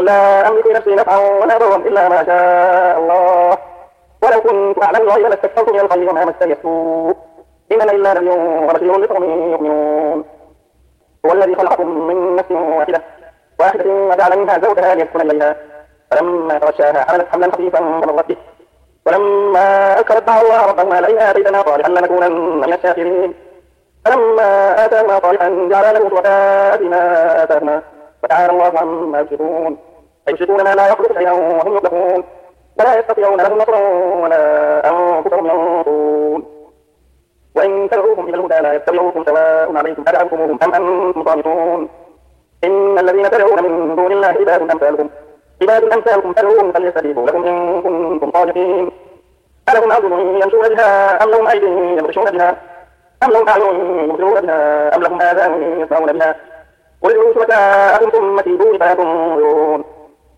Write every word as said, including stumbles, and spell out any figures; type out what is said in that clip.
قل لا أملك لنفسي نفعا ولا ضرا إلا ما شاء الله ولو كنت أعلم الغيب لاستكثرت من الخير وما مسني السوء إن أنا إلا نذير وبشير لقوم يؤمنون هو الذي خلقكم من نفس واحدة واحدة وجعل منها زوجها ليسكن إليها فلما تغشاها حملت حملا خفيفا فمرت به ولما أنكرت دعوا الله ربهما لئن آتيتنا صالحا لنكونن من الشاكرين فلما آتاهما صالحا جعل له شركاء فيما آتاهما فتعالى الله عما يشركون أيشركون ما لا يخلق شيئا وهم يخلقون ولا يستطيعون لهم نصرا ولا أنفسهم ينصرون وإن تدعوهم إلى الهدى لا يتبعوكم سواء عليكم أدعوكموهم أم أنتم صامتون إن الذين تدعون من دون الله عباد أمثالكم عباد أمثالكم فادعوهم فليستجيبوا لكم إن كنتم صادقين ألهم أرجل يمشون بها أم لهم أيدي يبطشون بها أم لهم أعين يبصرون بها أم لهم آذان يسمعون بها قل ادعوا شركاءكم ثم كيدون فلا تنظرون